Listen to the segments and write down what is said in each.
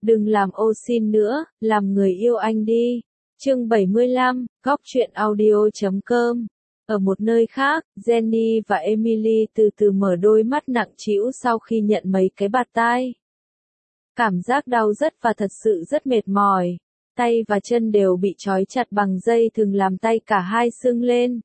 Đừng làm ô xin nữa, làm người yêu anh đi. Chương 75, Góc truyện audio.com. Ở một nơi khác, Jenny và Emily từ từ mở đôi mắt nặng trĩu sau khi nhận mấy cái bạt tai. Cảm giác đau rất và thật sự rất mệt mỏi. Tay và chân đều bị trói chặt bằng dây thừng làm tay cả hai sưng lên.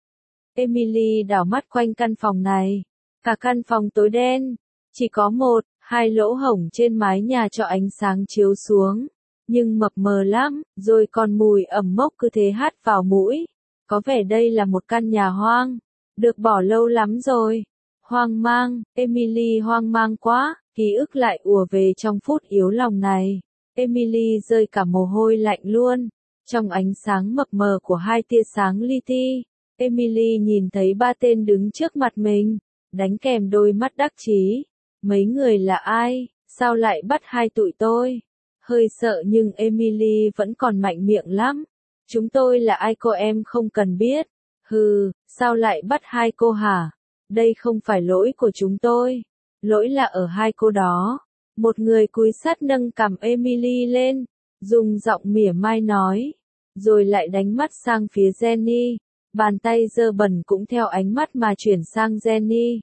Emily đảo mắt quanh căn phòng này. Cả căn phòng tối đen. Chỉ có một, hai lỗ hổng trên mái nhà cho ánh sáng chiếu xuống. Nhưng mập mờ lắm, rồi còn mùi ẩm mốc cứ thế hắt vào mũi. Có vẻ đây là một căn nhà hoang. Được bỏ lâu lắm rồi. Hoang mang, Emily hoang mang quá, ký ức lại ùa về trong phút yếu lòng này. Emily rơi cả mồ hôi lạnh luôn. Trong ánh sáng mập mờ của hai tia sáng li ti, Emily nhìn thấy ba tên đứng trước mặt mình, đánh kèm đôi mắt đắc chí. Mấy người là ai? Sao lại bắt hai tụi tôi? Hơi sợ nhưng Emily vẫn còn mạnh miệng lắm. Chúng tôi là ai cô em không cần biết. Hừ, sao lại bắt hai cô hả? Đây không phải lỗi của chúng tôi. Lỗi là ở hai cô đó. Một người cúi sát nâng cằm Emily lên, dùng giọng mỉa mai nói. Rồi lại đánh mắt sang phía Jenny. Bàn tay dơ bẩn cũng theo ánh mắt mà chuyển sang Jenny.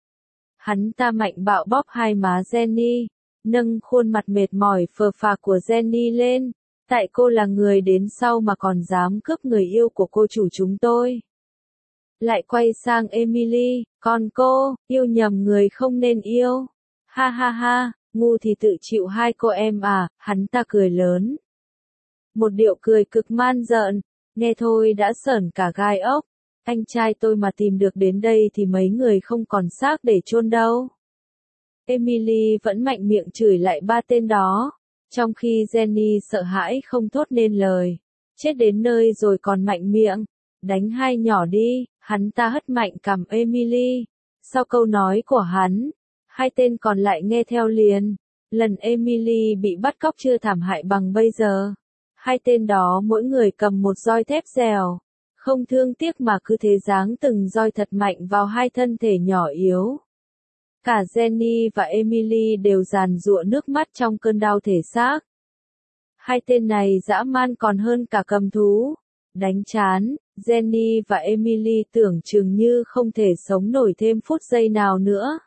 Hắn ta mạnh bạo bóp hai má Jenny, nâng khuôn mặt mệt mỏi phờ phạc của Jenny lên. Tại cô là người đến sau mà còn dám cướp người yêu của cô chủ chúng tôi. Lại quay sang Emily, còn cô, yêu nhầm người không nên yêu. Ha ha ha, ngu thì tự chịu hai cô em à, hắn ta cười lớn. Một điệu cười cực man rợn, nghe thôi đã sởn cả gai ốc. Anh trai tôi mà tìm được đến đây thì mấy người không còn xác để chôn đâu. Emily vẫn mạnh miệng chửi lại ba tên đó, trong khi Jenny sợ hãi không thốt nên lời. Chết đến nơi rồi còn mạnh miệng. Đánh hai nhỏ đi, hắn ta hất mạnh cằm Emily. Sau câu nói của hắn, hai tên còn lại nghe theo liền. Lần Emily bị bắt cóc chưa thảm hại bằng bây giờ. Hai tên đó mỗi người cầm một roi thép dẻo. Không thương tiếc mà cứ thế giáng từng roi thật mạnh vào hai thân thể nhỏ yếu. Cả Jenny và Emily đều giàn giụa nước mắt trong cơn đau thể xác. Hai tên này dã man còn hơn cả cầm thú. Đánh chán, Jenny và Emily tưởng chừng như không thể sống nổi thêm phút giây nào nữa.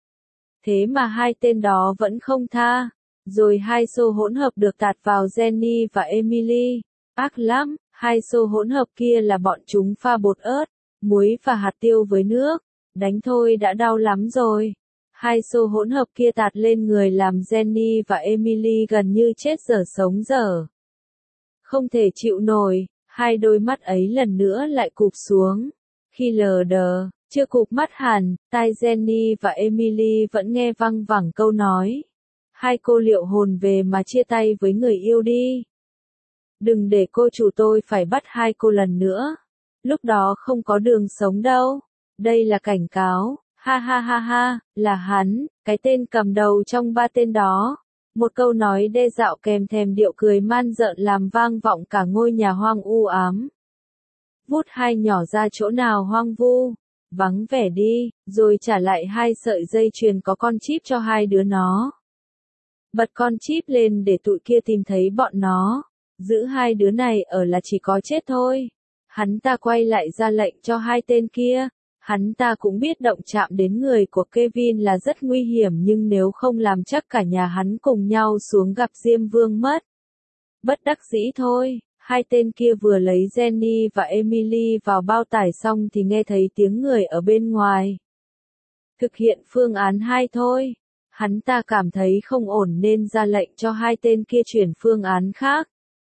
Thế mà hai tên đó vẫn không tha. Rồi hai xô hỗn hợp được tạt vào Jenny và Emily. Ác lắm, hai xô hỗn hợp kia là bọn chúng pha bột ớt, muối và hạt tiêu với nước. Đánh thôi đã đau lắm rồi. Hai xô hỗn hợp kia tạt lên người làm Jenny và Emily gần như chết dở sống dở. Không thể chịu nổi, hai đôi mắt ấy lần nữa lại cụp xuống. Khi lờ đờ, chưa cụp mắt hẳn, tai Jenny và Emily vẫn nghe văng vẳng câu nói. Hai cô liệu hồn về mà chia tay với người yêu đi. Đừng để cô chủ tôi phải bắt hai cô lần nữa. Lúc đó không có đường sống đâu. Đây là cảnh cáo. Ha ha ha ha, là hắn, cái tên cầm đầu trong ba tên đó. Một câu nói đe dọa kèm thèm điệu cười man rợn làm vang vọng cả ngôi nhà hoang u ám. Vút hai nhỏ ra chỗ nào hoang vu, vắng vẻ đi, rồi trả lại hai sợi dây chuyền có con chip cho hai đứa nó. Bật con chip lên để tụi kia tìm thấy bọn nó. Giữ hai đứa này ở là chỉ có chết thôi. Hắn ta quay lại ra lệnh cho hai tên kia. Hắn ta cũng biết động chạm đến người của Kevin là rất nguy hiểm nhưng nếu không làm chắc cả nhà hắn cùng nhau xuống gặp Diêm Vương mất. Bất đắc dĩ thôi, hai tên kia vừa lấy Jenny và Emily vào bao tải xong thì nghe thấy tiếng người ở bên ngoài. Thực hiện phương án 2 thôi. Hắn ta cảm thấy không ổn nên ra lệnh cho hai tên kia chuyển phương án khác.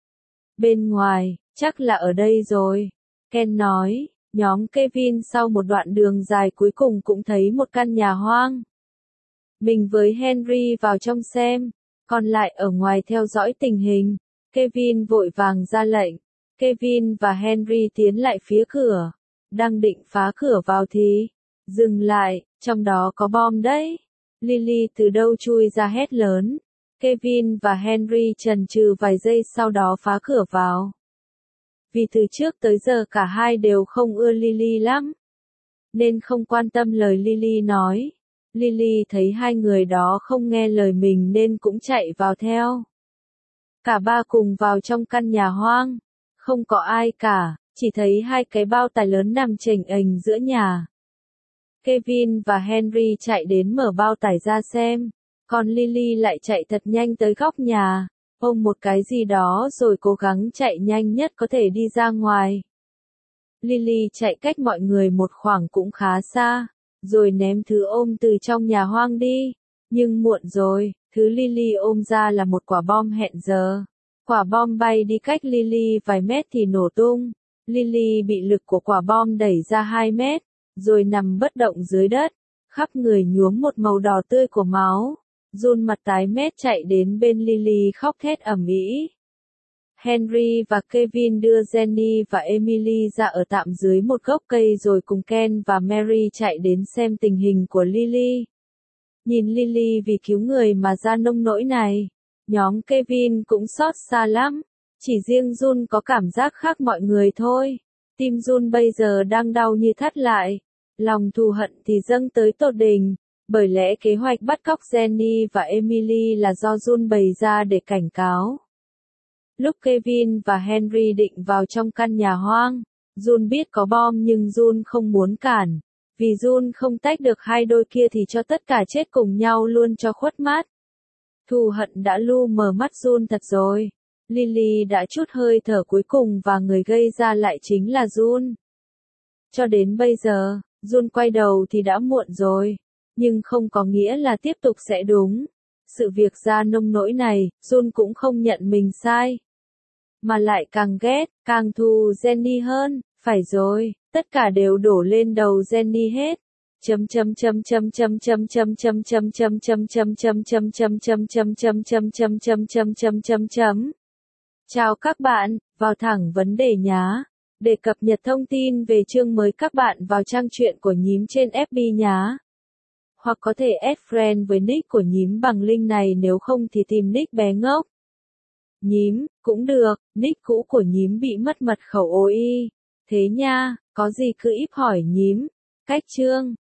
Bên ngoài, chắc là ở đây rồi. Ken nói. Nhóm Kevin sau một đoạn đường dài cuối cùng cũng thấy một căn nhà hoang. Mình với Henry vào trong xem, còn lại ở ngoài theo dõi tình hình. Kevin vội vàng ra lệnh. Kevin và Henry tiến lại phía cửa. Đang định phá cửa vào thì, dừng lại, trong đó có bom đấy. Lily từ đâu chui ra hét lớn. Kevin và Henry chần chừ vài giây sau đó phá cửa vào. Vì từ trước tới giờ cả hai đều không ưa Lily lắm, nên không quan tâm lời Lily nói. Lily thấy hai người đó không nghe lời mình nên cũng chạy vào theo. Cả ba cùng vào trong căn nhà hoang. Không có ai cả, chỉ thấy hai cái bao tải lớn nằm chềnh ềnh giữa nhà. Kevin và Henry chạy đến mở bao tải ra xem. Còn Lily lại chạy thật nhanh tới góc nhà, ôm một cái gì đó rồi cố gắng chạy nhanh nhất có thể đi ra ngoài. Lily chạy cách mọi người một khoảng cũng khá xa, rồi ném thứ ôm từ trong nhà hoang đi. Nhưng muộn rồi, thứ Lily ôm ra là một quả bom hẹn giờ. Quả bom bay đi cách Lily vài mét thì nổ tung. Lily bị lực của quả bom đẩy ra 2 mét, rồi nằm bất động dưới đất, khắp người nhuốm một màu đỏ tươi của máu. Jun mặt tái mét chạy đến bên Lily khóc thét ầm ĩ. Henry và Kevin đưa Jenny và Emily ra ở tạm dưới một gốc cây rồi cùng Ken và Mary chạy đến xem tình hình của Lily. Nhìn Lily vì cứu người mà ra nông nỗi này, nhóm Kevin cũng xót xa lắm. Chỉ riêng Jun có cảm giác khác mọi người thôi. Tim Jun bây giờ đang đau như thắt lại. Lòng thù hận thì dâng tới tột đỉnh. Bởi lẽ kế hoạch bắt cóc Jenny và Emily là do Jun bày ra để cảnh cáo. Lúc Kevin và Henry định vào trong căn nhà hoang, Jun biết có bom nhưng Jun không muốn cản. Vì Jun không tách được hai đôi kia thì cho tất cả chết cùng nhau luôn cho khuất mắt. Thù hận đã lu mờ mắt Jun thật rồi. Lily đã trút hơi thở cuối cùng và người gây ra lại chính là Jun. Cho đến bây giờ, Jun quay đầu thì đã muộn rồi. Nhưng không có nghĩa là tiếp tục sẽ đúng. Sự việc ra nông nỗi này, Jun cũng không nhận mình sai. Mà lại càng ghét, càng thù Jenny hơn, phải rồi, tất cả đều đổ lên đầu Jenny hết. Chào các bạn, vào thẳng vấn đề nhá. Để cập nhật thông tin về chương mới các bạn vào trang truyện của Nhím trên FB nhá. Hoặc có thể add friend với nick của Nhím bằng link này, nếu không thì tìm nick bé ngốc. Nhím, cũng được, nick cũ của Nhím bị mất mật khẩu ôi. Thế nha, có gì cứ íp hỏi Nhím. Cách chương